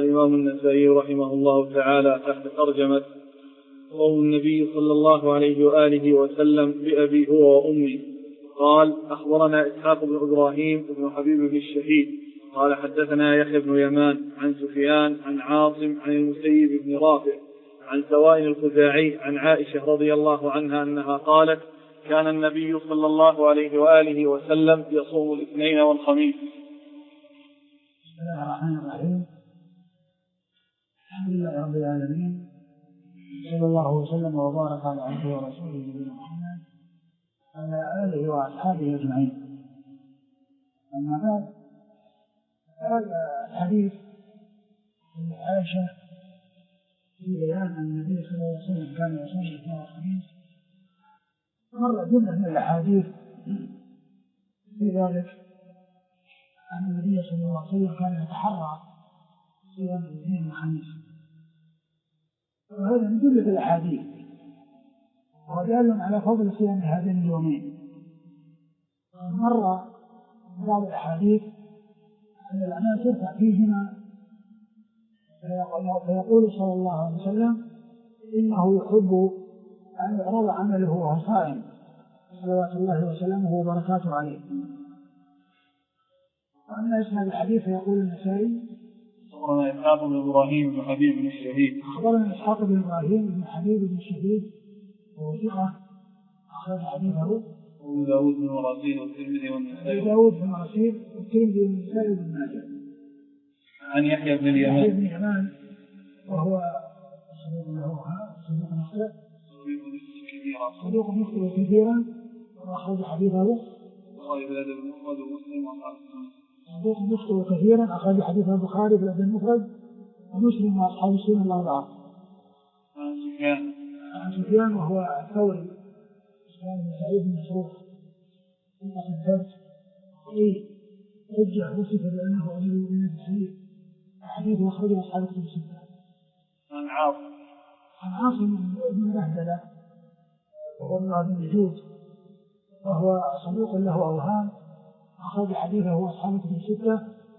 الإمام النسائي رحمه الله تعالى تحت ترجمة قول النبي صلى الله عليه وآله وسلم بأبي هو وأمي. قال: أخبرنا إسحاق بن إبراهيم بن حبيب بن الشهيد قال حدثنا يحيى بن يمان عن سفيان عن عاصم عن المسيب بن رافع عن سوائل الخزاعي عن عائشة رضي الله عنها أنها قالت: كان النبي صلى الله عليه وآله وسلم يصوم الاثنين والخميس. بسم الله الرحمن الرحيم. الحمد لله رب العالمين، صلى الله وسلم وبارك على عبده ورسوله نبينا محمد وعلى آله وأصحابه أجمعين. أما بعد، هذا الحديث عن عائشة في بيان أن النبي صلى الله عليه وسلم كان يصوم الاثنين والخميس مر جملة من الأحاديث في ذلك أن النبي صلى الله عليه وسلم كان يتحرى صيام الاثنين والخميس، وهذا من جملة الأحاديث ودال على فضل صيام هذين اليومين. مر بعض الأحاديث أن الأعمال ترفع فيهما، فيقول صلى الله عليه وسلم: إنه يحب أن يعرض عمله وهو صائم صلوات الله وسلامه وبركاته عليه. وأما إسناد الحديث يقول النسائي: أخبرنا إسحاق بن إبراهيم بن حبيب بن الشهيد. أخبرنا إسحاق بن إبراهيم بن حبيب بن الشهيد وهو ثقة أخرج حديثه أبو داود بن مراسيل والترمذي والنسائي. أبو داود بن مراسيل والترمذي والنسائي وابن ماجه. عن يحيى بن اليمان وهو صدوق يخطئ كثيرا وأخرج حديثه صدوق يخطئ كثيرا أخرج حديثه البخاري في الأدب المفرد ومسلم وأصحاب السنن الأربعة. عن سفيان وهو الثوري سفيان بن سعيد بن مسروق ثبت في حجة وصف بأنه أمير المؤمنين بالحديث، حديثه أخرجه أصحاب الكتب الستة. عن عاصم بن بهدلة وهو ابن الجود وهو صدوق له أوهام أخرج حديثه أصحاب الكتب الستة.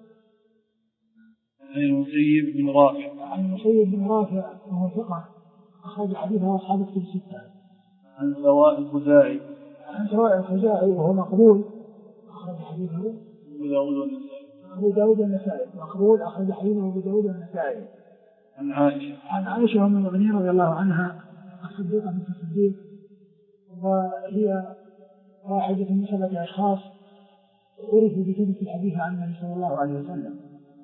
عن المسيب بن رافع. عن المسيب بن رافع وهو ثقة أخرج حديثه أصحاب الكتب الستة. عن سوائل الخزاعي. عن سوائل الخزاعي وهو مقبول أخرج حديثه أبو داود والنسائي. مقبول أخرج حديثه أبو داود والنسائي. عن عائشة أم المؤمنين رضي الله عنها الصديقة بنت الصديق، وهي واحدة من 7 أشخاص عرفوا بكثرة الحديث عن النبي صلى الله عليه وسلم.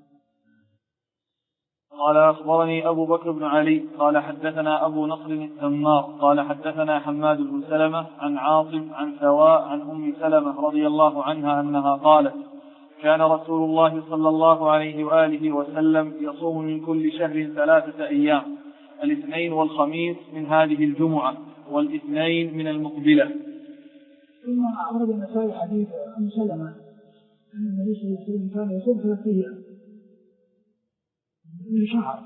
قال: أخبرني أبو بكر بن علي قال حدثنا أبو نصر التمار قال حدثنا حماد بن سلمة عن عاصم عن سواء عن أم سلمة رضي الله عنها أنها قالت: كان رسول الله صلى الله عليه وآله وسلم يصوم من كل شهر 3 أيام، الاثنين والخميس من هذه الجمعة والاثنين من المقبلة. ثم أورد النسائي حديث أم سلمة أن النبي صلى الله عليه وسلم كان يصوم 3 أيام كل شهر،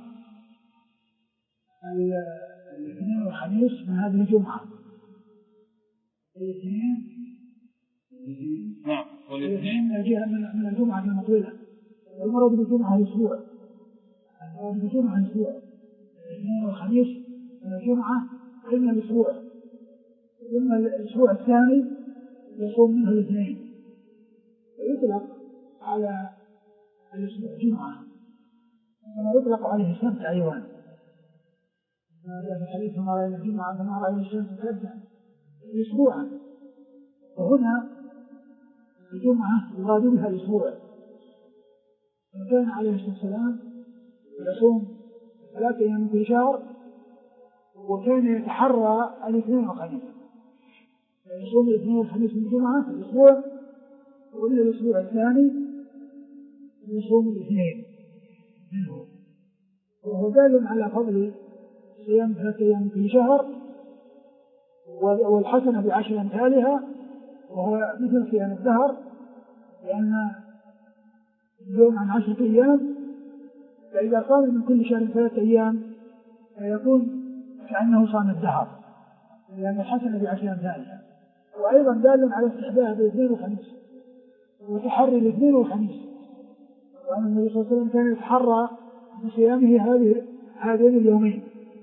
الاثنين والخميس من هذه الجمعة. والاثنين جاء من الجمعة المقبلة، والمراد بالجمعة الأسبوع. المراد بالجمعة الأسبوع، الاثنين والخميس من الجمعة ضمن الأسبوع، ثم الأسبوع الثاني يصوم منه الاثنين، ويطلق على الأسبوع جمعة، كما يطلق عليه السبت أيضا. هذا في حديث ما رأينا الجمعة كما رأينا الشمس سبتا أسبوعا، وهنا الجمعة يراد بها الأسبوع. وكان عليه الصلاة والسلام يصوم 3 أيام في شهر، وكان يتحرى الاثنين والخميس، يصوم الاثنين والخميس من الجمعة في الأسبوع، وإلى الأسبوع الثاني يصوم الاثنين منه. وهو دال على فضل صيام 3 أيام في شهر، والحسنة ب10 أمثالها، وهو مثل صيام الدهر، لأن اليوم عن 10 أيام، فإذا صام من كل شهر 3 أيام فيكون كأنه صام الدهر، لأن الحسنة ب10 أمثالها. وأيضا دال على استحباب الاثنين والخميس وتحري الاثنين والخميس، وأن النبي صلى الله عليه وسلم كان يتحرى بصيامه هذين اليومين.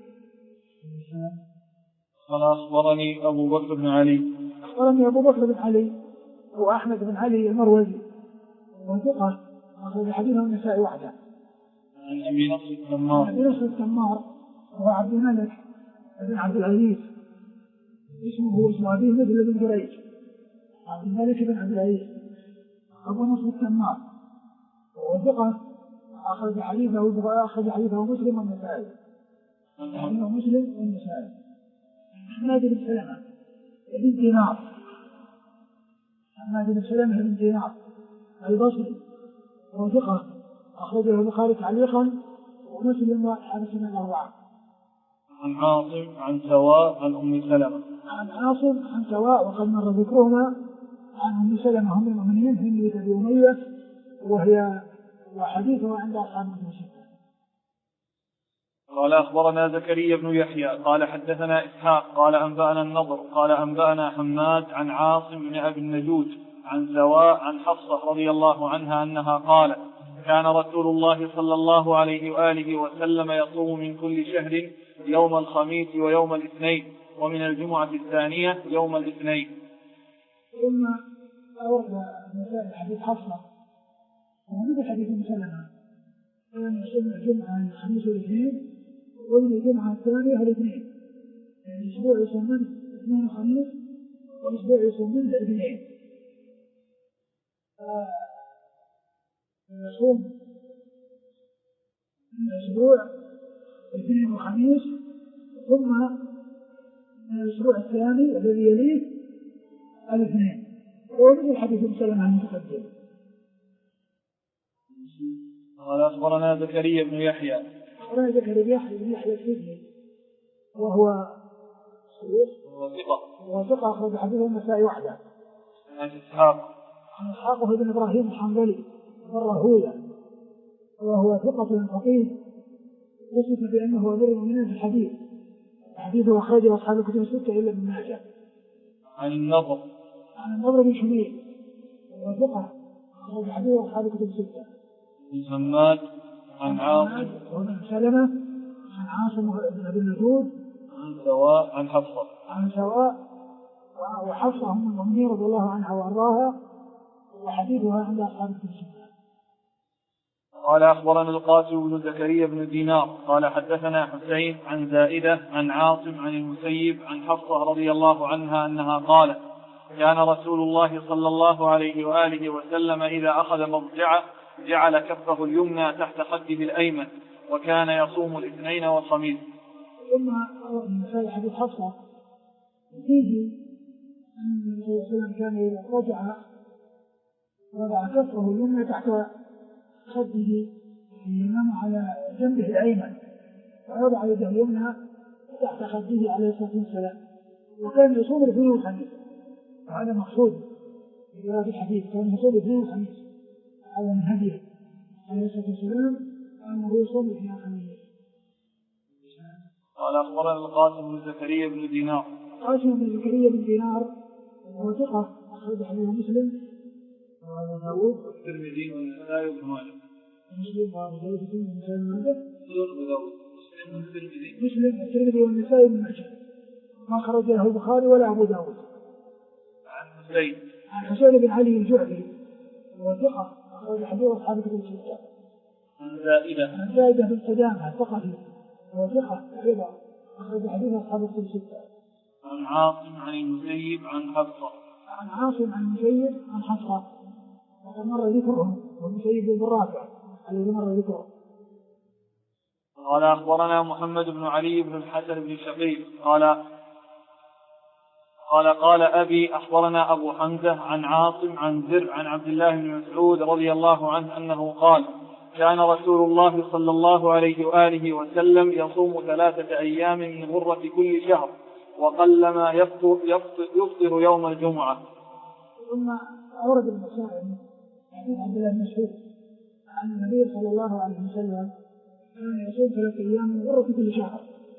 قال أخبرني أبو بكر بن علي. أخبرني أبو بكر بن علي هو أحمد بن علي المروزي وثقة أخرج حديثه النسائي وحده. عن أبي نصر التمار. أبي نصر التمار هو عبد الملك بن عبد العزيز، اسمه أبيه مثل بن جريج، عبد الملك بن عبد العزيز أبو نصر التمار، وثقة أخرج حديثه مسلم والنسائي. مسلم والنسائي. حماد بن سلمة بن دينار، حماد بن سلمة بن دينار البصري وثقة أخرجه البخاري تعليقا ومسلم وأصحاب السنن الأربعة. عن عاصم عن سواء عن أم سلمة. عن عاصم عن سواء وقد مر ذكرهما. عن أم سلمة أم المؤمنين هند بن أمية وحديثه عند أصحاب السنن. قال أخبرنا زكريا بن يحيى قال حدثنا إسحاق قال أنبأنا النضر قال أنبأنا حماد عن عاصم بن أبي النجود عن سواء عن حفصة رضي الله عنها أنها قالت كان رسول الله صلى الله عليه وآله وسلم يصوم من كل شهر يوم الخميس ويوم الاثنين ومن الجمعة الثانية يوم الاثنين. ثم أورد مسائل حديث حفصة ومن حديث سلمة كان يصوم الجمعة الخميس والاثنين ومن الجمعة الثانية الاثنين، يعني أسبوع يصوم منه اثنين وخميس وأسبوع يصوم منه الاثنين. يصوم من الأسبوع اثنين وخميس ثم من الأسبوع الثاني الذي يليه الاثنين، ومن حديث سلمة المتقدم. قال أخبرنا زكريا بن يحيى. أخبرنا زكريا بن يحيى السجني وهو ثقة أخرج حديثه النسائي وحده. عن إسحاق بن إبراهيم الحنظلي الراهوية وهو ثقة فقيه وصف بأنه أمير المؤمنين في الحديث، حديثه أخرجه أصحاب الكتب الستة إلا ابن ماجه. عن النضر بن شميل وهو ثقة أخرج حديثه أصحاب الكتب الستة. حماد عن عاصم بن سلمة عن عاصم بن أبي النجود عن سواء عن حفصة وحفصة أم المؤمنين رضي الله عنها وأرضاها وحديثها عند أصحاب الكتب الستة. قال أخبرنا القاسم بن زكريا بن دينار قال حدثنا حسين عن زائدة عن عاصم عن المسيب عن حفصة رضي الله عنها أنها قالت كان رسول الله صلى الله عليه وآله وسلم إذا أخذ مضجعه جعل كفه اليمنى تحت خده الأيمن وكان يصوم الاثنين والخميس. ثم مثال حديث حفصة فيه أن النبي صلى الله عليه وسلم كان إذا رجع وضع كفه اليمنى تحت خده اليمنى على جنبه الأيمن ووضع يده اليمنى تحت خده عليه الصلاة والسلام وكان يصوم الاثنين والخميس. وهذا مقصود في هذا الحديث، كان يصوم الاثنين والخميس على من هديه عليه الصلاة والسلام أنه يصوم الاثنين والخميس. قال أخبرنا القاسم بن زكريا بن دينار. قاسم بن زكريا بن دينار هو ثقة أخرج حديث مسلم وأبو داود والترمذي والنسائي وابن ماجه. مسلم وأبو داود والنسائي وابن ماجه. مسلم والترمذي والنسائي وابن ماجه ما خرج له البخاري ولا أبو داود. عن حسين بن علي الجعفي هو ثقة أخرج حديث أصحاب الكتب الستة. عن زائدة بن قدامة ثقفي هو ثقة أيضا أخرج حديث أصحاب الكتب الستة. عن عاصم عن المسيب عن حفصة. عن عاصم عن المسيب عن حفصة وقد مر ذكرهم والمسيب بن رافع الذي مر ذكره. قال أخبرنا محمد بن علي بن الحسن بن شقيق قال أبي أخبرنا أبو حمزة عن عاصم عن زر عن عبد الله بن مسعود رضي الله عنه أنه قال كان رسول الله صلى الله عليه وآله وسلم يصوم 3 أيام من غرة كل شهر وقلما يفطر يوم الجمعة. ثم أورد المسائل حديث عبد الله بن مسعود عن النبي صلى الله عليه وسلم كان يصوم 3 أيام من غرة كل شهر،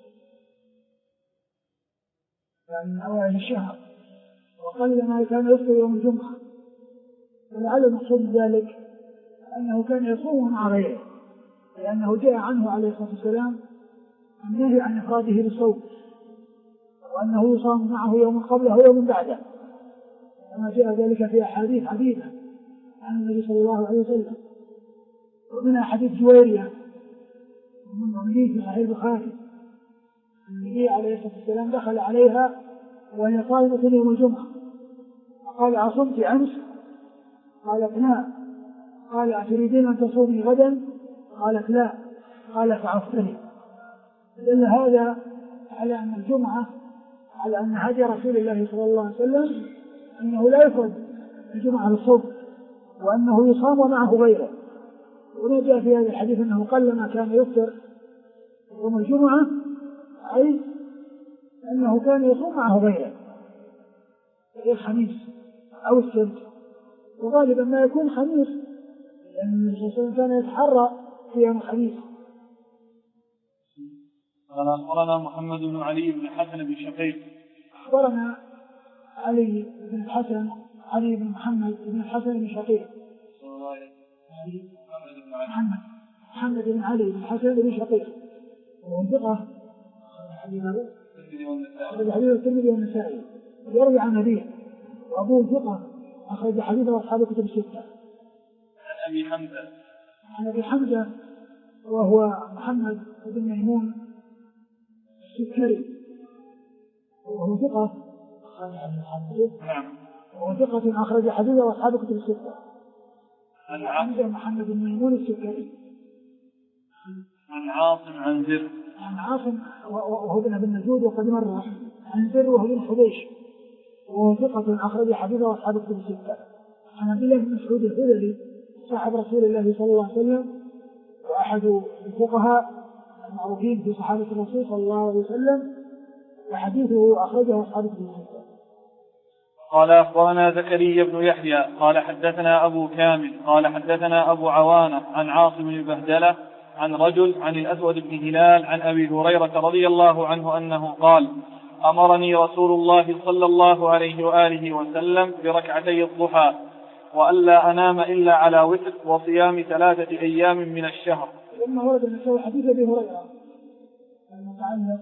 يعني من أوائل الشهر، وقلما كان يفطر يوم الجمعة. ولعل المقصود ذلك أنه كان يصوم مع غيره، لأنه جاء عنه عليه الصلاة والسلام النهي عن إفراده بالصوم، وأنه يصام معه يوم قبله ويوم بعده، كما جاء ذلك في أحاديث عديدة عن النبي صلى الله عليه وسلم. ومنها حديث جويرية من في صحيح البخاري، النبي عليه الصلاة والسلام دخل عليها وهي صائمة يوم الجمعة فقال: أصمت أمس؟ قالت: لا. قال: أتريدين أن تصومي غدا؟ قالت: لا. قال: فأفطري. دل هذا على أن الجمعة، على أن هدي رسول الله صلى الله عليه وسلم أنه لا يفرد الجمعة بالصوم، وأنه يصام ومعه غيره. وما جاء في هذا الحديث أنه قلما كان يفطر يوم الجمعة، أي أنه كان يصوم معه غيره في الخميس أو السبت، وغالبا ما يكون خميس، لأن النبي صلى الله عليه وسلم كان يتحرى في يوم الخميس. قال: أخبرنا محمد بن علي بن حسن بن شقيق. أخبرنا علي بن الحسن، علي بن محمد بن الحسن بن شقيق. محمد بن علي بن الحسن بن شقيق، وهو ثقة، حديث الترمذي والنسائي، يروي عن أبيه، وأبوه ثقة، أخرج حديثه أصحاب الكتب الستة. عن أبي حمزة. عن أبي حمزة وهو محمد بن ميمون السكري، وهو ثقة، وهو ثقة أخرج حديثه أصحاب الكتب الستة. عن حمزة محمد بن ميمون السكري. عن عاصم عن زر. عن عاصم وهو بن أبي النجود وقد مر. عن زر وهو بن حبيش، وهو ثقة أخرج حديثه أصحاب الكتب الستة. عن عبد الله بن مسعود الخدري صاحب رسول الله صلى الله عليه وسلم، وأحد الفقهاء المعروفين في صحابة الرسول صلى الله عليه وسلم، وحديثه أخرجه أصحاب الكتب الستة. قال: أخبرنا زكريا بن يحيى قال: حدثنا أبو كامل قال: حدثنا أبو عوانة عن عاصم البهدلة عن رجل عن الأسود بن هلال عن أبي هريرة رضي الله عنه أنه قال: أمرني رسول الله صلى الله عليه وآله وسلم بركعتي الضحى، وألا أنام إلا على وتر، وصيام 3 أيام من الشهر. لما ورد النسائي حديث أبي هريرة المتعلق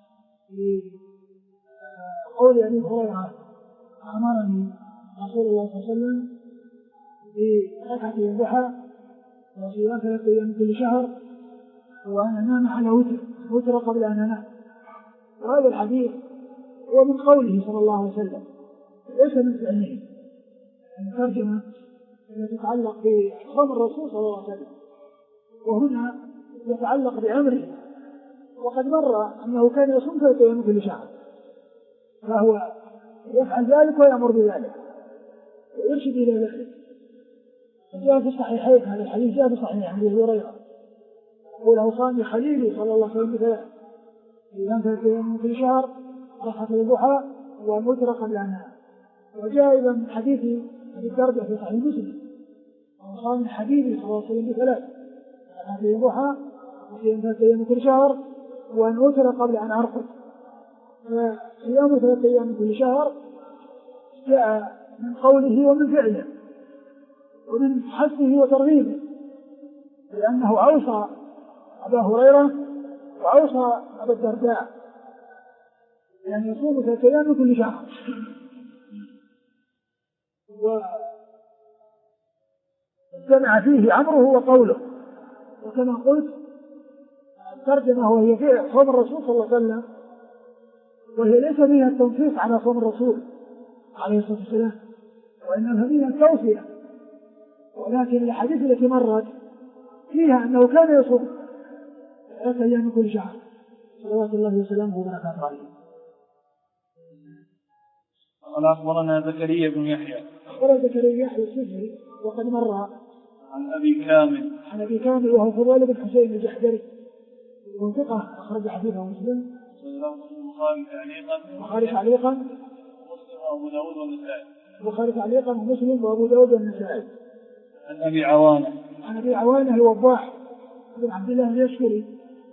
بقول أبي هريرة: أمرني رسول الله صلى الله عليه وسلم بركعتي الضحى وصيام 3 أيام كل شهر، وأن أنام على وتر قبل أن أنام. وهذا الحديث هو من قوله صلى الله عليه وسلم، ليس من فعله. الترجمة التي تتعلق بصوم الرسول صلى الله عليه وسلم، وهنا يتعلق بأمره، وقد مر أنه كان يصوم 3 أيام كل شهر، فهو يفعل ذلك ويأمر بذلك ويرشد إلى ذلك. جاء في الصحيحين، هذا الحديث جاء في الصحيح عن أبي هريرة يقول: أوصاني خليلي صلى الله عليه وسلم ب3 أيام كل شهر، ركعتي الضحى ووتر قبل أن أنام. وجاء أيضا من حديث أبي الدرداء في صحيح مسلم: أوصاني حبيبي صلى الله عليه وسلم ب3 ركعتي الضحى وصيام 3 أيام كل شهر وأن أوتر قبل أن أرقد. فصيام 3 أيام كل شهر جاء من قوله ومن فعله ومن حثه وترغيبه، لأنه أوصى أبا هريرة وأوصى أبا الدرداء يعني يصوم 3 أيام كل شهر. وجمع فيه أمره وقوله. وكما قلت الترجمة وهي في صوم الرسول صلى الله عليه وسلم، وهي ليس فيها التنصيص على صوم الرسول عليه الصلاة والسلام، وإنما فيها التوصية. ولكن الحديث التي مرت فيها أنه كان يصوم 3 أيام كل شهر صلوات الله وسلامه وبركاته عليه. قال: أخبرنا زكريا بن يحيى. أخبرنا زكريا بن يحيى السجني وقد مر. عن أبي كامل. عن أبي كامل وهو فضيل بن حسين الجحدري، وهو ثقة أخرج حديثه مسلم. البخاري تعليقا ومسلم وأبو داود والنسائي. البخاري تعليقا ومسلم وأبو داود والنسائي. عن أبي عوانة. عن أبي عوانة الوضاح بن عبد الله اليشكري،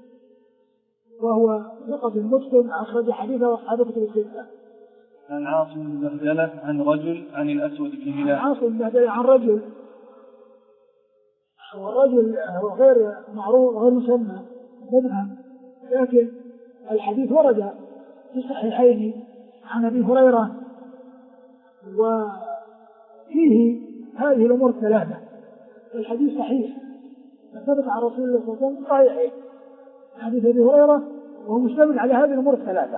وهو ثقة مسلم أخرج حديثه أصحاب الكتب الستة. عن عاصم بن بهدلة عن رجل عن الأسود بن هلال. عن عاصم بن بهدلة عن رجل والرجل هو غير معروف غير مسمى مبهم، لكن الحديث ورد في الصحيحين عن أبي هريرة وفيه هذه الأمور الثلاثة. الحديث صحيح ثبت عن رسول الله صلى الله عليه وسلم صحيح حديث أبي هريرة وهو مشتمل على هذه الأمور الثلاثة.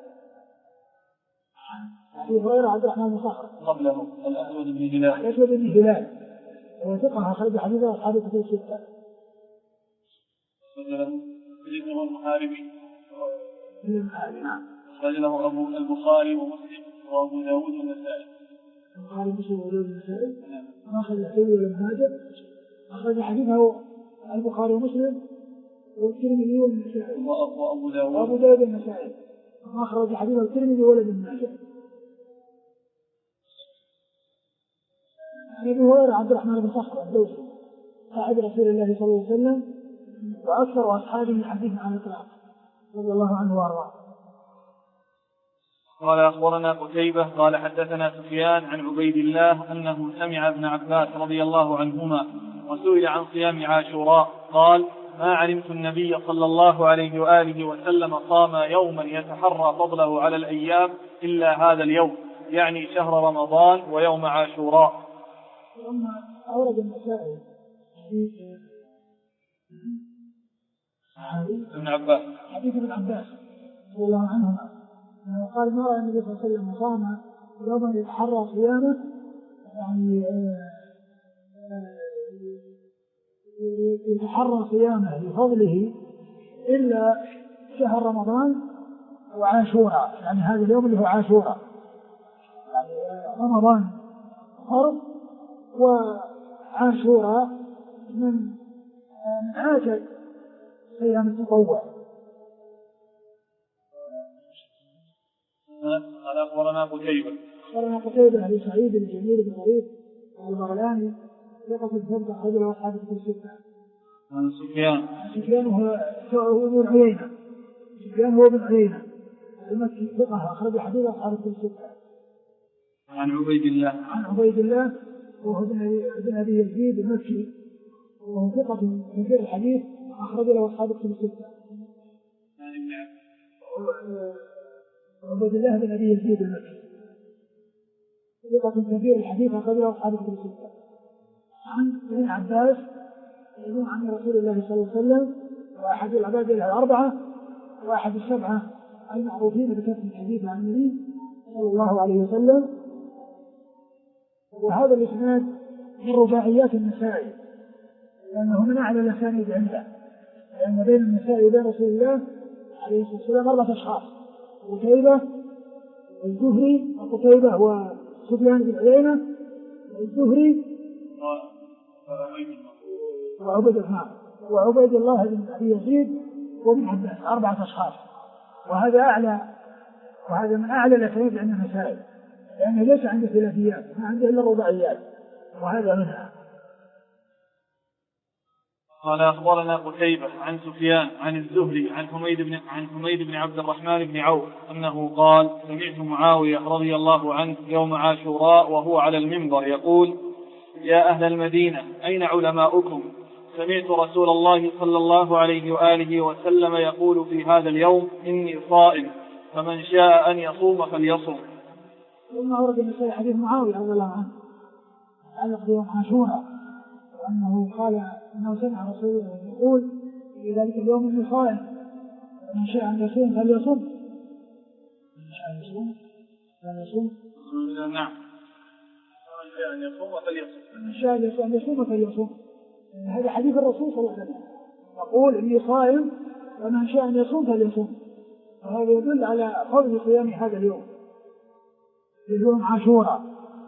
أبي هريرة عبد الرحمن بن صخر قبله الأسود بن هلال. الأسود بن هلال هو ثقة أخرج حديثه أصحاب الكتب الستة. ابن المحاربي. نعم. أخرج له أبو البخاري ومسلم وأبو داود والنسائي. البخاري ومسلم وأبو داود والنسائي. ما أخرج الترمذي ولا ابن ماجه. أخرج حديثه البخاري ومسلم والترمذي والنسائي. وأبو داود والنسائي. ما أخرج حديثه الترمذي ولا ابن ماجه. أبي هريرة عبد الرحمن بن صخر الدوسي صاحب رسول الله صلى الله عليه وسلم وأكثر أصحابه حديثا عن الإطلاق رضي الله عنه وأرضاه. قال أخبرنا قتيبة قال حدثنا سفيان عن عبيد الله أنه سمع ابن عباس رضي الله عنهما وسئل عن صيام عاشوراء قال: ما علمت النبي صلى الله عليه وآله وسلم صام يوما يتحرى فضله على الأيام إلا هذا اليوم، يعني شهر رمضان ويوم عاشوراء. ثم أورد النسائي حديث ابن عباس رضي الله عنهما قال: ما رأى النبي صلى الله عليه وسلم صام يوما يتحرى صيامه، يعني يتحرى صيامه لفضله إلا شهر رمضان وعاشوراء، يعني هذا اليوم اللي هو عاشوراء، يعني رمضان فرض وعاشوراء من عاشر أيام التطوع. قال أخبرنا قتيبة بن سعيد الجميل بن طريف البغلاني ثقة ثبت أخرجه وأصحاب الكتب الستة. عن سفيان هو ابن عيينة. سفيان هو ابن عيينة المكي ثقة أخرج حديث أصحاب الكتب الستة. عن عبيد الله وهو ابن أبي يزيد المكي وهو ثقة كثير الحديث أخرج له أصحاب الكتب الستة. عبيد الله بن أبي يزيد المكي ثقة كثير الحديث أخرج له أصحاب الكتب الستة. عن ابن عباس عن رسول الله صلى الله عليه وسلم وأحد العباد الأربعة وأحد السبعة المعروفين بكثرة الحديث عن النبي صلى الله عليه وسلم. وهذا الإسناد من رباعيات النسائي لأنه من أعلى الأسانيد عنده، لأن بين النسائي وبين رسول الله عليه الصلاة والسلام 4 أشخاص: قتيبة والزهري، وقتيبة وسفيان بن عيينة والزهري وعبيد الله بن أبي يزيد وابن عباس، 4 أشخاص. وهذا من أعلى الأسانيد عند النسائي لأنه ليس عنده ثلاثيات، ما عنده إلا رباعيات، وهذا منها. قال أخبرنا قتيبة عن سفيان عن الزهري عن حميد بن عبد الرحمن بن عوف أنه قال: سمعت معاوية رضي الله عنه يوم عاشوراء وهو على المنبر يقول: يا أهل المدينة أين علماؤكم؟ سمعت رسول الله صلى الله عليه وآله وسلم يقول في هذا اليوم: إني صائم، فمن شاء أن يصوم فليصوم. ثم أورد النسائي حديث معاوية رضي الله عنه على يوم عاشوراء وأنه قال أنه سمع رسول الله يقول في ذلك اليوم: إني صائم، فمن شاء أن يصوم فليصوم. من شاء أن يصوم فليصوم. نعم. من شاء أن يصوم فليصوم. من شاء أن يصوم فليصوم. هذا حديث الرسول صلى الله عليه وسلم يقول: إني صائم، فمن شاء أن يصوم فليصوم. وهذا يدل على فضل صيام هذا اليوم، يوم عاشوراء.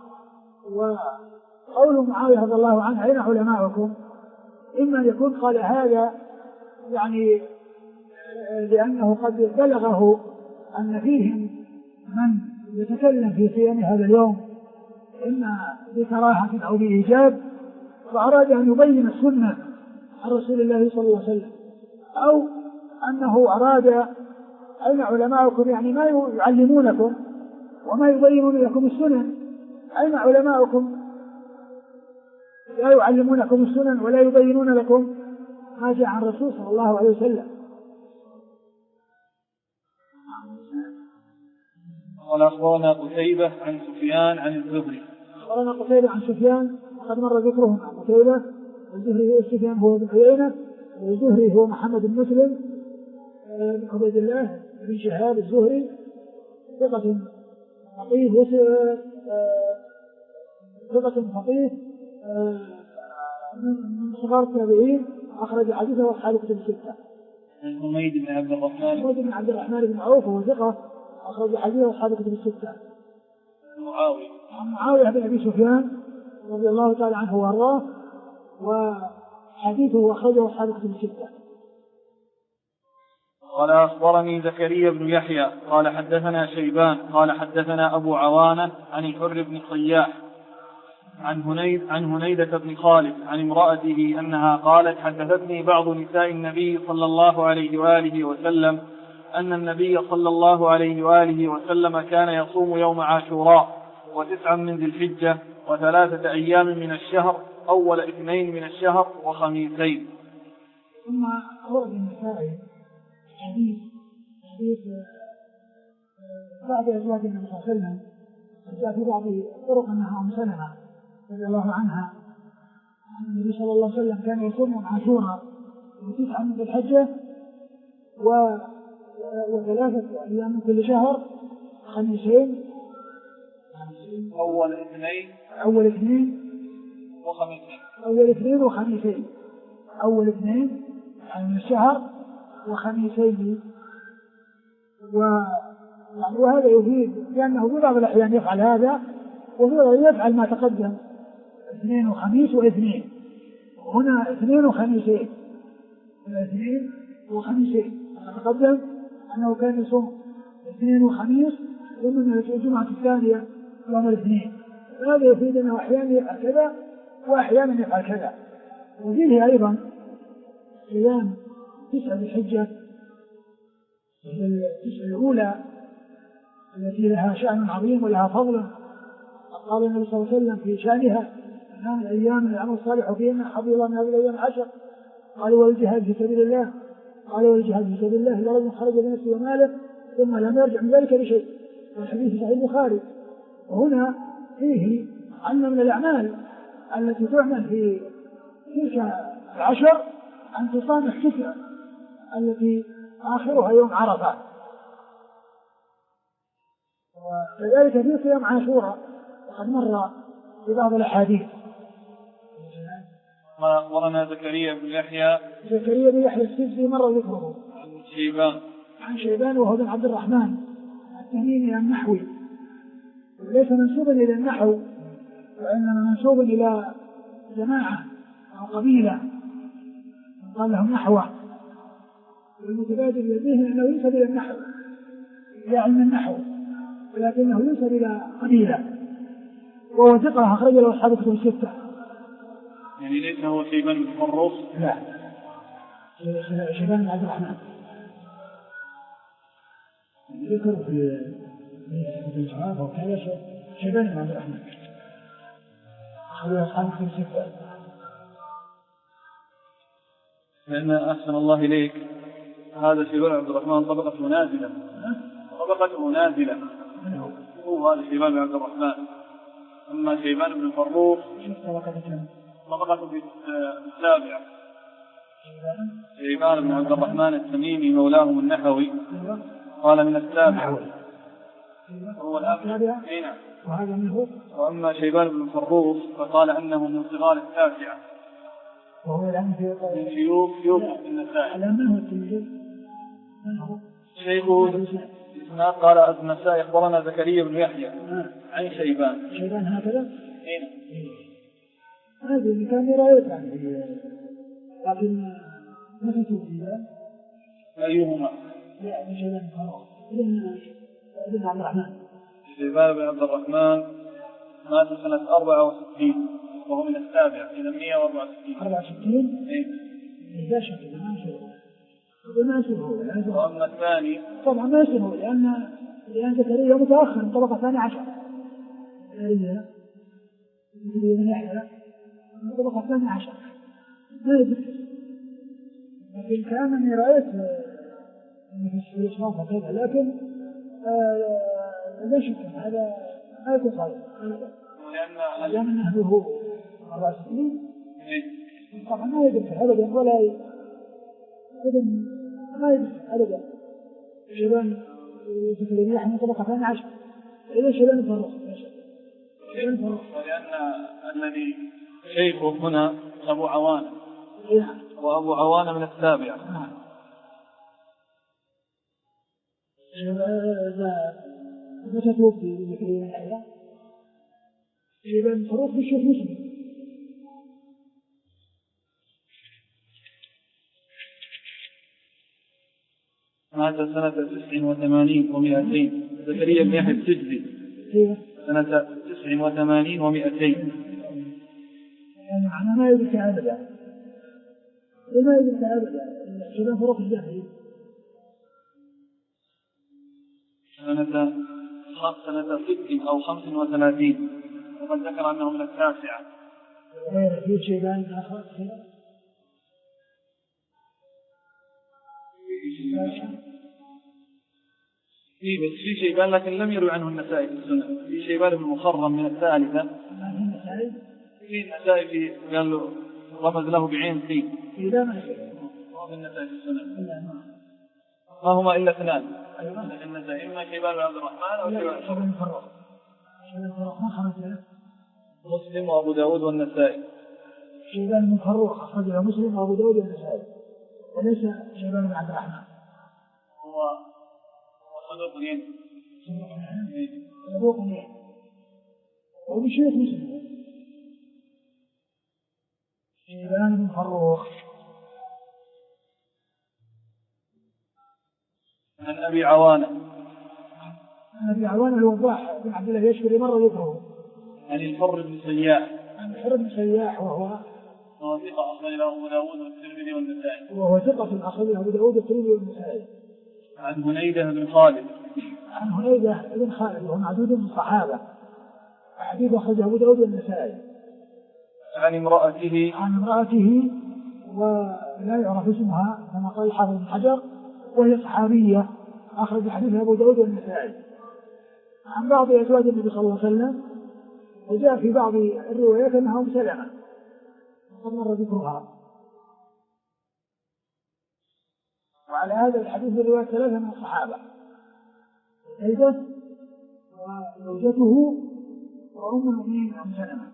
وقول معاوية رضي الله عنه: أين علماؤكم؟ إما أن يكون قال هذا يعني لأنه قد بلغه أن فيهم من يتكلم في صيام هذا اليوم إما بكراهة أو بإيجاب، فأراد أن يبين السنة عن رسول الله صلى الله عليه وسلم، أو أنه أراد: أين علماؤكم؟ يعني ما يعلمونكم وما يبينون لكم السنن، أين علماؤكم؟ لا يعلمونكم السنن ولا يبينون لكم ما جاء عن الرسول صلى الله عليه وسلم. قال أخبرنا قتيبة عن سفيان عن الزهري. أخبرنا قتيبة عن سفيان وقد مر ذكرهم عن قتيبة. الزهري سفيان هو بن عيينة، والزهري هو محمد بن مسلم بن عبيد الله بن شهاب الزهري، ثقة فقيه من صغار التابعين، أخرج حديثه وأصحاب الكتب الستة. حميد بن عبد الرحمن بن عوف وهو ثقة، أخرج حديثه وأصحاب الكتب الستة. معاوية بن أبي سفيان رضي الله تعالى عنه وأرضاه، وحديثه أخرجه أصحاب الكتب الستة. قال أخبرني زكريا بن يحيى قال حدثنا شيبان قال حدثنا أبو عوانة عن الحر بن صياح عن هنيدة بن خالد عن امرأته أنها قالت حدثتني بعض نساء النبي صلى الله عليه وآله وسلم أن النبي صلى الله عليه وآله وسلم كان يصوم يوم عاشوراء و9 من ذي الحجة و3 أيام من الشهر، أول 2 من الشهر وخميسين. ثم أورد النسائي حديث بعض أزواج النبي صلى الله عليه وسلم، جاء في بعض طرق أنها أم سلمة رضي الله عنها أن النبي صلى الله عليه وسلم كان يصوم يوم عاشوراء و9 من ذي الحجة و3 أيام من كل شهر، خميسين، أول اثنين من الشهر وخميسين. وهذا يفيد لأنه في بعض الأحيان يفعل هذا، وفي بعض يفعل ما تقدم 2 وخميس و2، هنا 2 وخميسين، 2 وخميسين. تقدم أنه كان يصوم 2 وخميس، ومن الجمعة الثانية يوم الاثنين. هذا يفيد أنه أحيانا يفعل كذا وأحيانا يفعل كذا. وفيه أيضا صيام 9 ذي الحجة، 9 الأولى التي لها شأن عظيم ولها فضل. قال النبي صلى الله عليه وسلم في شأنها: من الأيام العمل الصالح فيهن حفظ الله من هذه الأيام 10. قال: والجهاد في سبيل الله. قال: والجهاد في سبيل الله إذا رجل خرج بنفسه وماله ثم لم يرجع من ذلك بشيء. والحديث صحيح البخاري. وهنا فيه أن من الأعمال التي تعمل في تلك 10 أن تصام 9 التي آخرها يوم عرفة، وكذلك في صيام عاشوراء وقد مر في بعض الأحاديث. ما أخبرنا زكريا بن يحيى السجزي مر ذكره عن شيبان وهو بن عبد الرحمن التميمي النحوي، وليس منسوبا إلى النحو وإنما منسوب إلى جماعة أو قبيلة قال لهم نحوة، والمتبادل لديه أنه ينسب إلى النحو إلى علم النحو، ولكنه ينسب إلى قبيلة، وهو ثقة أخرج له أصحاب الكتب الستة. يعني ليس هو شيبان بن فروخ؟ لا، شيبان بن عبد الرحمن ذكر في الجواب وكان شيبان بن عبد الرحمن أخرج له أصحاب الكتب الستة. لأن أحسن الله إليك هذا شيبان عبد الرحمن طبقة نازلة، هو هذا شيبان بن عبد الرحمن. أما شيبان بن فروخ طبقة السابعة. شيبان بن عبد الرحمن التميمي مولاهم النحوي قال من السابعة، هو الأبنى. وهذا منه. وأما شيبان بن فروخ فقال أنه من صغار التاسعة، وهو الآن من شيوخ يوسف النسائي. من هو التلميذ؟ شيخه الإسناد قال النسائي أخبرنا زكريا بن يحيى عن شيبان هكذا. هذه اللي كان رأيت عنه، لكن ما تتوقع أيهما؟ يعني شيبان بن عبد الرحمن. شيبان بن عبد الرحمن مات سنة 64 وهو من السابع، إذا 164. لا شك ما يشوفه. وأما الثاني طبعا ما يشوفه لأن زكريا متأخر من طبقة 12. من يحيى الطبقة الثانية عشر ما يذكر، لكن كأنني رأيت في الإسلام كذا، لكن لا شك هذا ما يكون صحيح، لأن أهله 4 سنين طبعا ما يذكر أبدا ولا ما يذكر أبدا شيبان يذكر الرياح من طبقة ثانية عشر. إذا شيبان الفرق ولأن الذي شيخه هنا أبو عوانة، وأبو عوانة من السابعة. متى توفي ذكرين الحياة؟ شيبان الفرق بالشيخ مسلم. مات سنة 89 و200. زكريا بن يحيى السجزي سنة 89 و200. يعني معنى ما يدرك أبدا، وما يدرك أبدا شيبان فرق الجاهلي سنة 60 أو 35، وقد ذكر أنه من التاسعة. في شيبان آخر في شيبان لكن لم يروي عنه النسائي في السنة. في شيبان بن مخرم من الثالثة. في النسائي في قال له رمز له بعين سين. وفي النسائي في السنة ما هما إلا 2. النسائي إما شيبان بن عبد الرحمن أو شيبان بن فرق. مسلم وأبو داود والنسائي. شيبان بن فروخ أخرجه مسلم وأبو داود والنسائي، وليس شيبان بن عبد الرحمن. هو صدوق ين. صدوق ين. وبشيخ مسلم. شيبان بن فروخ. عن أبي عوانة. أبي عوانة الوضاح بن عبد الله يشكري مرة ذكره. عن الحر بن سياح. عن الحر بن سياح وهو ثقة أخرج له أبو داود والترمذي والنسائي. وهو ثقة أخرج له أبو داود والترمذي والنسائي. عن هنيدة بن خالد. عن هنيدة بن خالد وهو معدود من الصحابة، حديث أخرجه أبو داود والنسائي. عن امرأته ولا يعرف اسمها كما قال الحافظ بن حجر، وهي صحابية أخرج حديث أبو داود والنسائي. عن بعض أزواج النبي صلى الله عليه وسلم، وجاء في بعض الروايات أنها أم سلمة وقد مر ذكرها. وعلى هذا الحديث الرواية 3 من الصحابة، زيدة وزوجته وأم المؤمنين أم سلمة.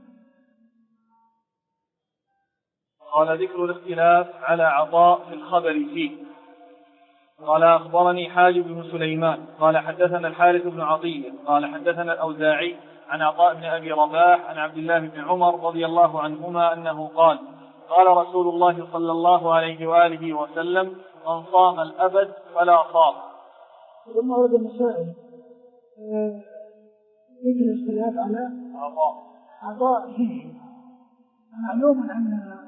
قال ذكر الاختلاف على عطاء في الخبر فيه. قال أخبرني حاجب بن سليمان قال حدثنا الحارث بن عطية قال حدثنا الأوزاعي عن عطاء بن أبي رباح عن عبد الله بن عمر رضي الله عنهما أنه قال قال رسول الله صلى الله عليه وآله وسلم من صام الأبد فلا صام. ثم ورد النسائي ذكر الاختلاف على عطاء فيه. معلوم أن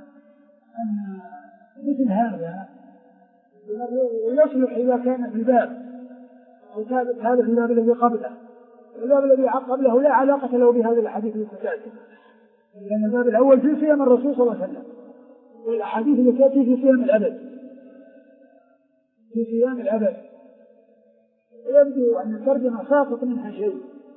مثل هذا يصلح إذا كان في باب وثابت هذا في الباب الذي قبله، الباب الذي قبله لا علاقة له بهذا الحديث المتقدم، لأن الباب الأول في صيام الرسول صلى الله عليه وسلم، والأحاديث اللي تأتي في صيام الأبد يبدو أن الترجمة ساقط منها شيء،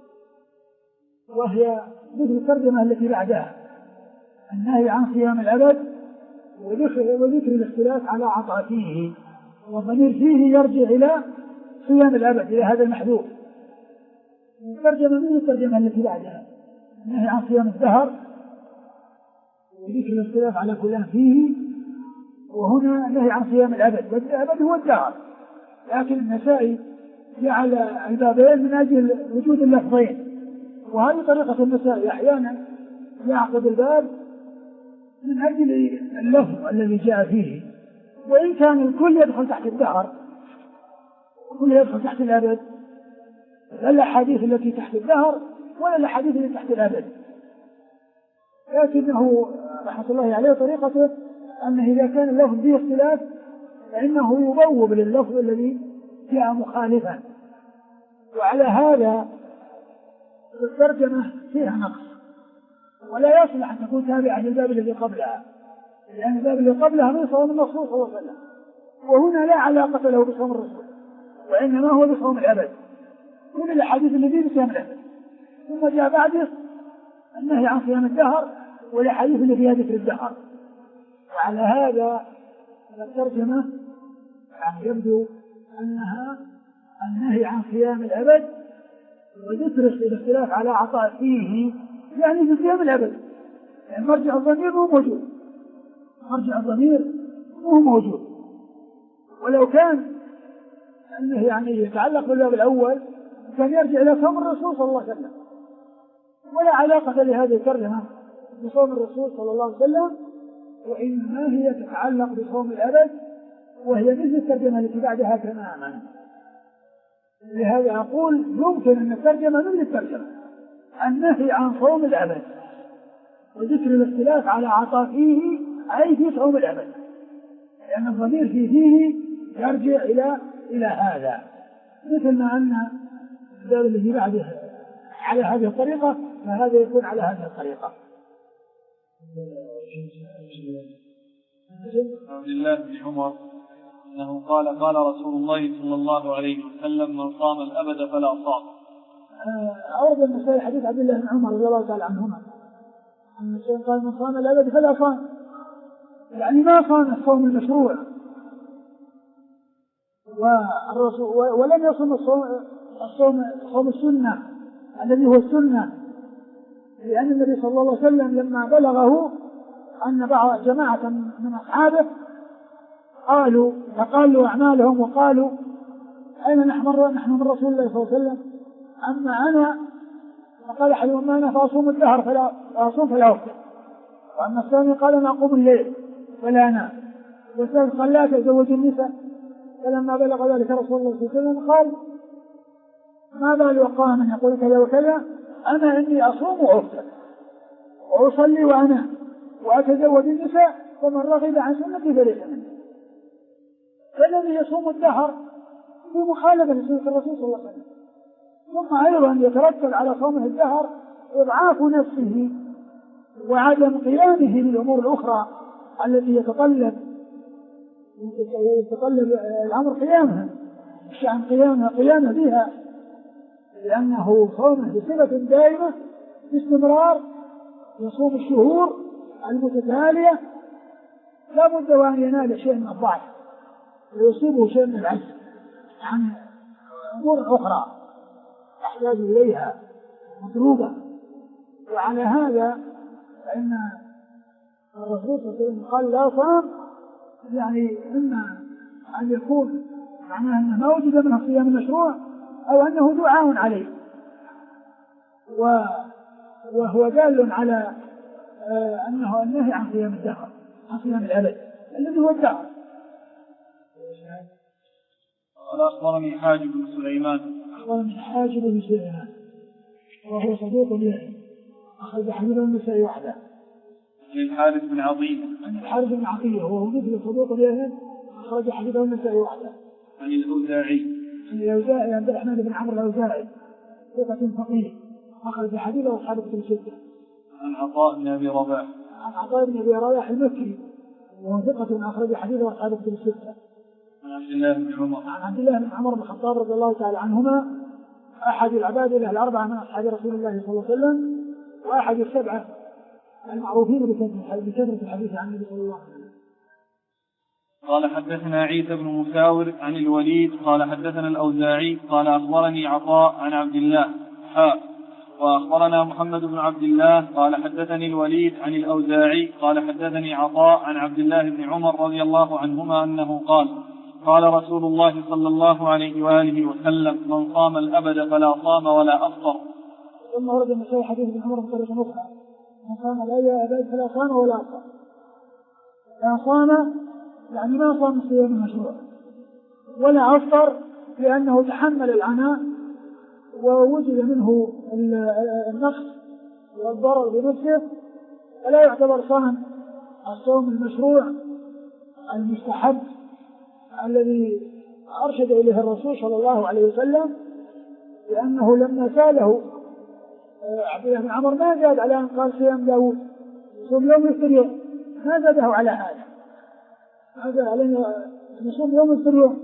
وهي مثل الترجمة التي بعدها النهي عن صيام الأبد وذكر الاختلاف على عطاء فيه، والضمير فيه يرجع إلى صيام الأبد، إلى هذا المحذوف. الترجمة من الترجمة التي بعدها النهي عن صيام الدهر وذكر الاختلاف على كلام فيه، وهنا النهي عن صيام الأبد، والأبد هو الدهر. لكن النسائي جعل البابين من أجل وجود اللفظين، وهذه طريقة النسائي أحيانا يعقد الباب من أجل اللفظ الذي جاء فيه، وإن كان الكل يدخل تحت الدهر وكل يدخل تحت الأبد، لا الأحاديث التي تحت الدهر ولا الأحاديث التي تحت الأبد. لكنه رحمة الله عليه طريقته أنه إذا كان اللفظ فيه اختلاف فإنه يبوب لللفظ الذي جاء مخالفا، وعلى هذا الترجمة فيها نقص، ولا يصلح أن تكون تابعة للباب الذي قبلها، لأن الباب الذي قبلها من صوم الرسول صلى الله عليه وسلم، وهنا لا علاقة له بصوم الرسول، وإنما هو بصوم الأبد. كل الأحاديث اللي فيه بصيام الأبد، ثم جاء بعده النهي عن صيام الدهر والأحاديث اللي فيها ذكر الدهر. وعلى هذا الترجمة يعني يبدو أنها النهي عن صيام الأبد وذكر الاختلاف على عطاء فيه، يعني في صيام الأبد، يعني مرجع الضمير مو موجود، مرجع الضمير مو موجود. ولو كان أنه يعني يتعلق بالباب الأول كان يرجع إلى صوم الرسول صلى الله عليه وسلم، ولا علاقة لهذه الترجمة بصوم الرسول صلى الله عليه وسلم، وإنما هي تتعلق بصوم الأبد، وهي مثل الترجمة التي بعدها تماما. لهذا أقول يمكن أن الترجمة مثل الترجمة، النهي عن صوم الأبد وذكر الاختلاف على عطاء فيه، أي في صوم الأبد، لأن الضمير فيه يرجع إلى هذا، مثل ما أن الباب الذي بعده على هذه الطريقة فهذا يكون على هذه الطريقة. عبد الله بن عمر أنه قال رسول الله صلى الله عليه وسلم: من صام الأبد فلا صام. أورد النسائي حديث عبد الله بن عمر رضي الله تعالى عنهما أن النبي قال: من صام الأبد فلا صام، يعني ما صام الصوم المشروع، ولم يصم الصوم السنة الذي هو السنة، لأن النبي صلى الله عليه وسلم لما بلغه أن بعض جماعة من أصحابه فقالوا أعمالهم وقالوا: أين نحن من رسول الله صلى الله عليه وسلم؟ أما أنا، فقال أحدهم: أما أنا فأصوم الدهر فلا أفطر، وأما الثاني قال: أنا أقوم الليل فلا أنام، والثالث قال: لا تزوج النساء. فلما بلغ ذلك رسول الله صلى الله عليه وسلم قال: ما بال وقام من يقول كذا وكذا، أنا إني أصوم وأفطر وأصلي وأنام وأتزوج النساء، فمن رغب عن سنتي فليس مني. فالذي يصوم الدهر في مخالفة لسنة الرسول صلى الله عليه وسلم، ثم أيضا يترتب على صومه الدهر إضعاف نفسه وعدم قيامه بالأمور الأخرى التي يتطلب الأمر قيامها، الشأن قيامه بها، لأنه صومه بصفة دائمة باستمرار، يصوم الشهور المتتالية، لا بد وأن ينال شيء من الضعف ويصيبه شيء من العجز عن أمور أخرى يحتاج إليها مطلوبة. وعلى هذا فإن الرسول صلى الله عليه وسلم قال: لا صام، يعني إما أن يكون معناه أنه ما وجد منه الصيام المشروع، أو أنه دعاء عليه، وهو دال على أنه النهي عن صيام الدهر، عن صيام الأبد الذي هو الدهر. قال: أخبرني حاجب بن سليمان. وهو صدوق يهم، أخرج حديثه النسائي وحده. عن الحارث بن عطية وهو مثل صدوق يهم، أخرج حديثه النسائي وحده. عن الأوزاعي عبد الرحمن بن عمرو الأوزاعي ثقة فقيه، أخرج حديثه أصحاب الكتب الستة. عن عطاء بن أبي رباح المكي، وهو ثقة أخرج حديثه أصحاب الكتب الستة. عن عبد الله بن عمر بن الخطاب رضي الله تعالى عنهما، أحد العباد الأربعة من أصحاب رسول الله صلى الله عليه وسلم، وأحد السبعة المعروفين بكثرة الحديث عن النبي صلى الله عليه وسلم. قال: حدثنا عيسى بن مساور عن الوليد قال: حدثنا الأوزاعي قال: أخبرني عطاء عن عبد الله وأخبرنا محمد بن عبد الله قال: حدثني الوليد عن الأوزاعي قال: حدثني عطاء عن عبد الله بن عمر رضي الله عنهما أنه قال رسول الله صلى الله عليه وآله وسلم: من صام الأبد فلا صام ولا أفطر. ثم ورد النسائي حديث ابن عمر بطريقة أخرى: من صام الأبد فلا صام ولا أفطر. لا صام يعني ما صام الصيام المشروع، ولا أفطر لأنه تحمل العناء ووجد منه النقص والضرر بنفسه، فلا يعتبر صام الصوم المشروع المستحب الذي أرشد إليه الرسول صلى الله عليه وسلم، لأنه لما سأله عبد الله بن عمر ما زاد على أن قال صيام داود يصوم يوم يفطر يوم، ما زاده على هذا، ما زاد على أن يصوم يوم يفطر يوم.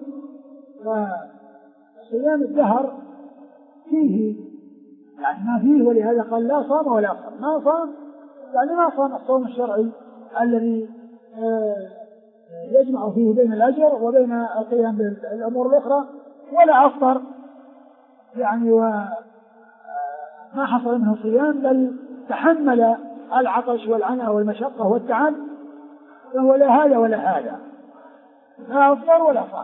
فصيام الدهر فيه يعني ما فيه، ولهذا قال لا صام ولا أفطر. ما صام يعني ما صام الصوم الشرعي الذي يجمع فيه بين الأجر وبين القيام بالأمور الأخرى، ولا أفطر يعني وما حصل منه صيام، بل تحمل العطش والعناء والمشقة والتعب، فهو لا هذا ولا هذا، لا أفطر ولا صام.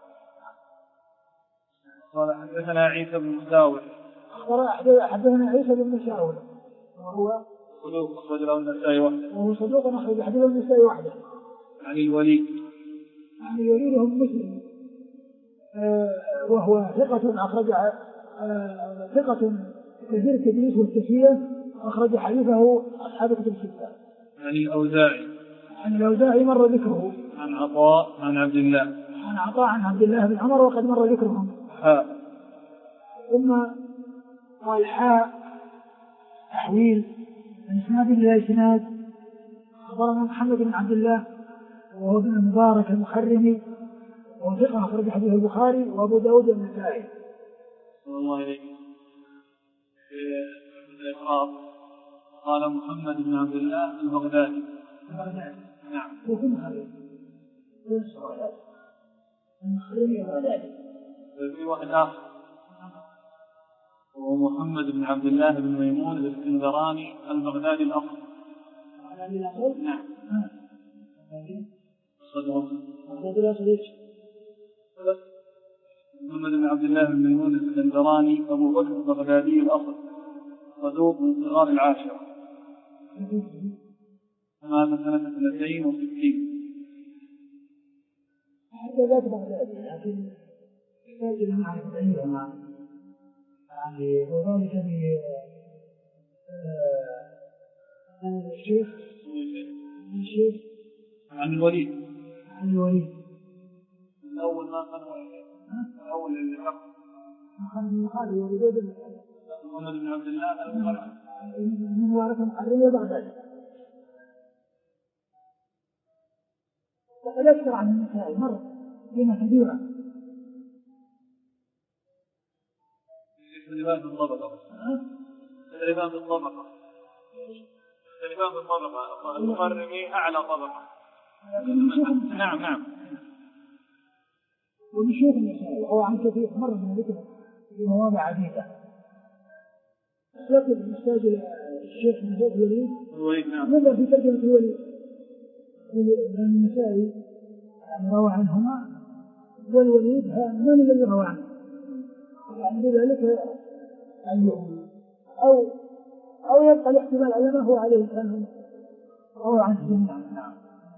قال حدثنا عيسى بن مساور. حدثنا عيسى بن مساور وهو صدوق أخرج له النسائي وحده. وهو صدوق أخرج حديث النسائي وحده. عن الوليد. عن الوليد هم مسلم، وهو ثقة أخرج ثقة كثير التدليس والتسوية، أخرج حديثه أصحاب كتب الستة. عن الأوزاعي. عن الأوزاعي مر ذكره. عن عطاء عن عبد الله. عن عطاء عن عبد الله بن عمر وقد مر ذكرهم. ثم قال حاء تحويل من إسناد إلى إسناد. أخبرنا محمد بن عبد الله وهو ابن المبارك المخرمي وهو ثقة أخرج حديث البخاري وأبو داود والنسائي. الله إليك. قال محمد بن عبد الله البغدادي. نعم. وكم خريج المخرمي البغدادي. في واحد آخر وهو محمد بن عبد الله بن ميمون الاسكندراني البغدادي الأصل. نعم. محمد بن عبد الله بن ميمون الاسكندراني أبو بكر البغدادي الأصل، صدوق من صغار العاشرة، مات سنة 62. حتى ذات بغدادي لكن يحتاج إلى معرفة أيهما، يعني وذلك الشيخ عن الوليد. عن الوليد الأول ما كان الأول اللي حق محمد الوليد محمد بن عبد الله المبارك من وارث محرمية بغداد. وقد أكثر عن النسائي مرة قيمة كبيرة. اختلفان في الطبقة. اختلفان في الطبقة. اختلفان في الطبقة. المحرمي أعلى طبقة. نعم نعم. ونشوف النسائي وهو عن كثير مرة من ذكره في مواضع عديدة. يقول المحتاج إلى الشيخ من هو الوليد. نعم. نظر في ترجمة الوليد. النسائي يعني روى عنهما والوليد من الذي روى عنه؟ يعني بذلك أو يبقى الاحتمال على ما هو عليه كان روى عنه جميعا. نعم.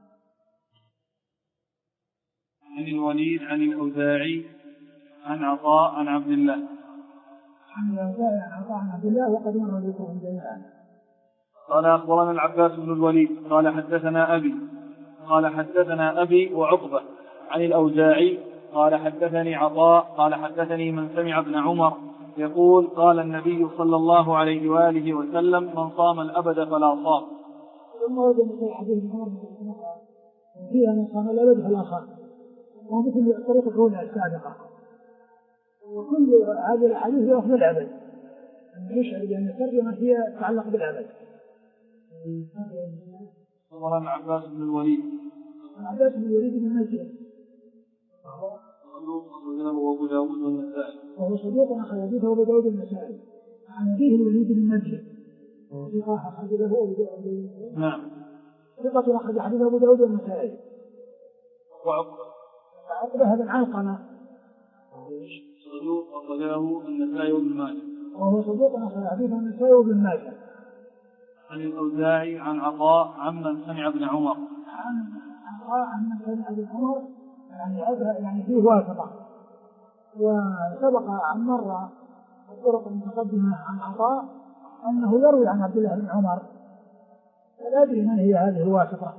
عن الوليد عن الأوزاعي عن عطاء عن عبد الله. عن الأوزاعي عن عطاء عن عبد الله وقد مر ذكرهم جميعا. قال أخبرنا العباس بن الوليد قال حدثنا أبي وعقبة عن الأوزاعي قال حدثني عطاء قال حدثني من سمع ابن عمر يقول قال النبي صلى الله عليه وآله وسلم من صام الأبد فلا صام. ثم وجد في حديث عمر فيها من صام الأبد فلا صام، ومثل طريقة الأولى السابقة، وكل هذه الحديث يأخذ الأبد يشعر بأن الترجمة هي تتعلق بالأبد. أخبرنا عباس بن الوليد بن مسلم وأبو داود والنسائي وهو صدوق أخرج حديثه أبو داود والنسائي عن أبيه الوليد بن مسلم ثقة أخرج له أبو داود والنسائي. نعم. ثقة أخرج حديثه أبو داود والنسائي. وعقبة بن علقمة صدوق أخرجه النسائي وابن ماجه وهو صدوق أخرج حديثه النسائي وابن ماجه. عن الأوزاعي عن عطاء عمن سمع ابن عمر. عن عطاء عمن سمع ابن عمر يعني فيه واسطة، وسبق عن مرة الطرق المتقدمة عن عطاء أنه يروي عن عبد الله بن عمر، فلا أدري من هي هذه الواسطة.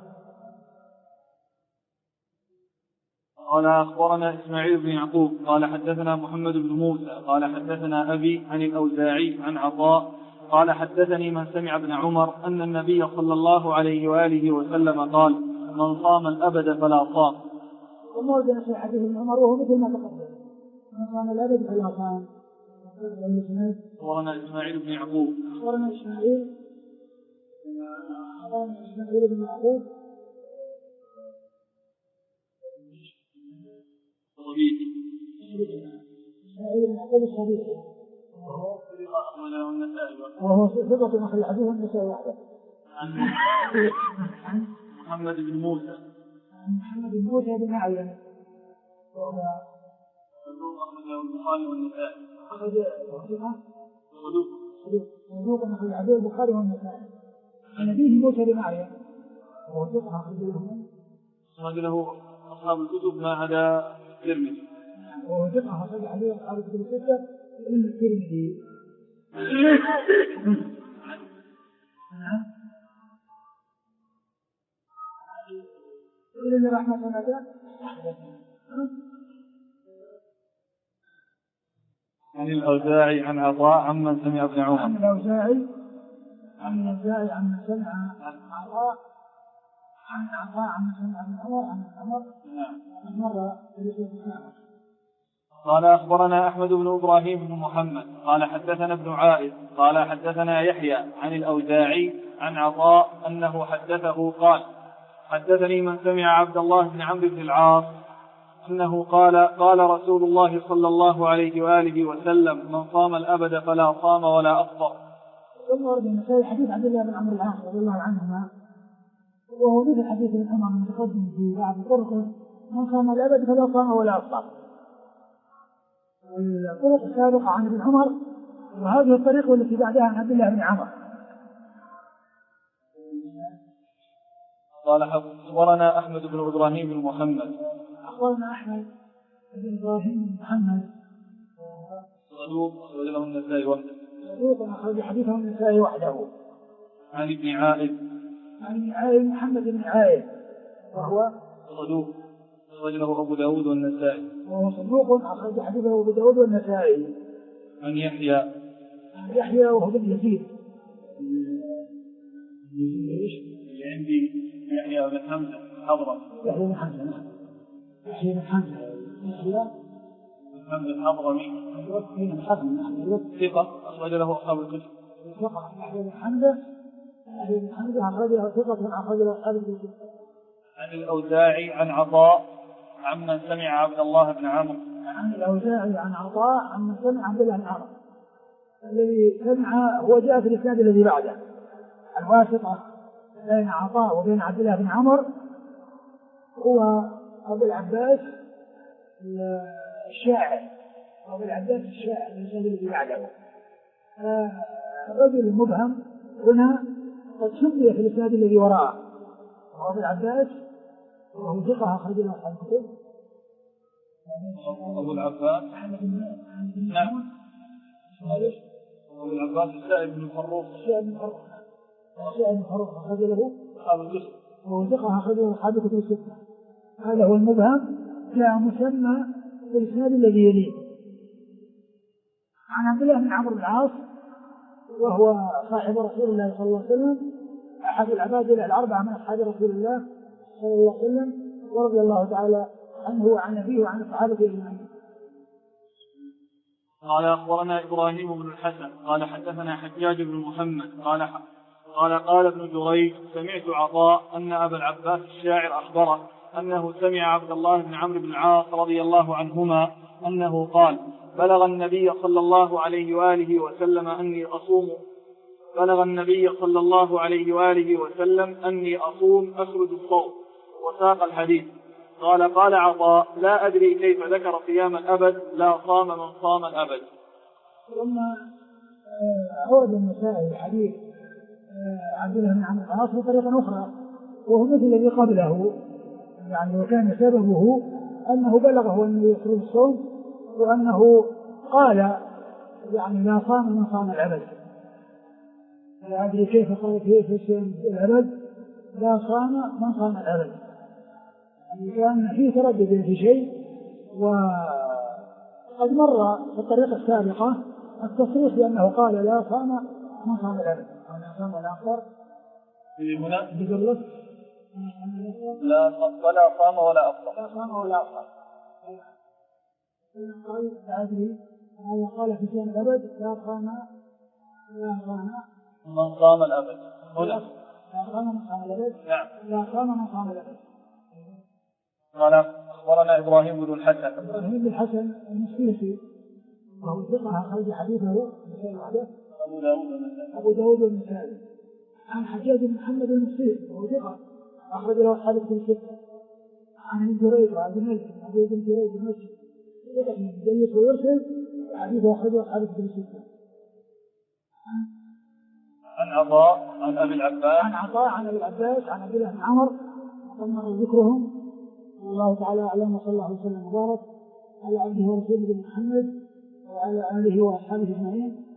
قال أخبرنا إسماعيل بن يعقوب قال حدثنا محمد بن موسى قال حدثنا أبي عن الأوزاعي عن عطاء قال حدثني من سمع ابن عمر أن النبي صلى الله عليه وآله وسلم قال من صام الأبد فلا صام. وموجنا في حديث ابن عمر وهو مثل ما تقدم من صام الأبد فلا صام. أخبرنا إسماعيل بن يعقوب أخبرنا إسماعيل بن يعقوب إسماعيل بن يعقوب الصديق وهو ثقة أخرج حديث النسائي وحده. عن محمد بن موسى بن معين وهو البخاري والنسائي أخرج صدوق أخرج حديث البخاري والنسائي. عن أبيه موسى بن معين وهو ثقة أخرج له أصحاب الكتب ما عدا الترمذي وهو ثقة أخرج حديث أصحاب الكتب الستة إلا الترمذي. إلى رحمة الله عن الأوزاعي عن عطاء عمن سمع ابن عمر. عن الأوزاعي عمن سمع عطاء عمن سمع ابن عمر عن عمر مرة قال أخبرنا أحمد بن إبراهيم بن محمد قال حدثنا ابن عائذ قال حدثنا يحيى عن الأوزاعي عن عطاء أنه حدثه قال حدثني من سمع عبد الله بن عمرو بن العاص أنه قال رسول الله صلى الله عليه وآله وسلم من صام الأبد فلا صام ولا أفطر. ثم ورد النسائي حديث عبد الله بن عمرو بن العاص رضي الله عنهما وهو مثل حديث ابن عمر المتقدم في بعض طرقه من صام الأبد فلا صام ولا أفطر. الطرق السابقة عن ابن عمر وهذه الطريقة التي بعدها عن عبد الله بن عمر. قال أخبرنا أحمد بن إبراهيم بن محمد أخبرنا أحمد بن إبراهيم بن محمد صدوق أخرج له النسائي وحده. صدوق أخرج حديثه النسائي وحده. عن ابن عائذ محمد بن عائذ وهو صدوق أخرج له أبو داود والنسائي. وهو صدوق أخرج حديثه أبو داود والنسائي. عن يحيى وهو بن يزيد. عندي يحيى بن حمزة حضرمي. يحيى بن حمزة الحضرمي ثقة أخرج له أصحاب الكتب. يحيى بن حمزة أخرج له ثقة أخرج له أصحاب الكتب. عن الأوزاعي عن عطاء عمن سمع عبد الله بن عمرو. عن الأوزاعي عن عطاء عمن سمع عبد الله بن عمرو. الذي سمع هو جاء في الإسناد الذي بعده. الواسطة بين عطاء وبين عبد الله بن عمرو هو أبو العباس الشاعر الإنسان الذي بعده. الرجل المبهم هنا قد سمي في الإسناد الذي وراءه وهو أبو العباس وهو ثقة أخرج له أصحاب الكتب. أبو العباس نعم أبو العباس السائب بن الفروخ أخرج له أصحاب الكتب وهو ثقة أخرج له أصحاب الكتب الستة. هذا هو المبهم جاء مسمى في الإسناد الذي يليه. عن عبد الله بن عمرو بن العاص وهو صاحب رسول الله صلى الله عليه وسلم أحد العبادلة الأربعة من أصحاب رسول الله صلى الله عليه وسلم ورضي الله تعالى عنه وعن نبيه وعن الصحابة أجمعين. قال أخبرنا إبراهيم بن الحسن قال حدثنا حجاج بن محمد قال ابن جريج سمعت عطاء أن أبا العباس الشاعر أخبره أنه سمع عبد الله بن عمرو بن العاص رضي الله عنهما أنه قال بلغ النبي صلى الله عليه وآله وسلم أني أصوم أسرد الصوم وساق الحديث. قال عطاء لا أدري كيف ذكر صيام الأبد لا صام من صام الأبد. ثم أورد النسائي حديث عبد الله بن عمرو بن العاص بطريقة أخرى وهو مثل الذي قبله يعني وكان سببه أنه بلغه أنه يسرد الصوم وأنه قال يعني لا صام من صام الأبد. لا أدري كيف قال في صيام الأبد لا صام من صام الأبد. كان فيه تردد في شيء وقد مر في الطريقة السابقة التصريح بأنه قال لا صام ما صام الأبد ولا صام ولا أفطر في هنا بقلص لا ولا صام ولا أفطر. لا صام ولا أفطر. قال لا أدري هذا قال في صيام الأبد لا صام من صام الأبد هنا لا صام من صام الأبد. نعم. لا صام من صام الأبد. قال أخبرنا إبراهيم بن الحسن. إبراهيم بن الحسن المسكيني وهو ثقة أخرج حديثه أبو داود والنسائي عن حجاج بن محمد المسكيني وهو ثقة أخرج له أصحاب الكتب الستة عن ابن جريج وعبد الملك بن أبي بن جريج المسكي ثقة يدلس ويرسل حديثه أخرج له أصحاب الكتب الستة. عن عطاء عن أبي العباس. عن عطاء عن أبي العباس عن عبد الله بن عمر وقد ذكرهم. والله تعالى أعلم وصلى الله وسلم وبارك على عبده ورسوله محمد وعلى آله وأصحابه أجمعين.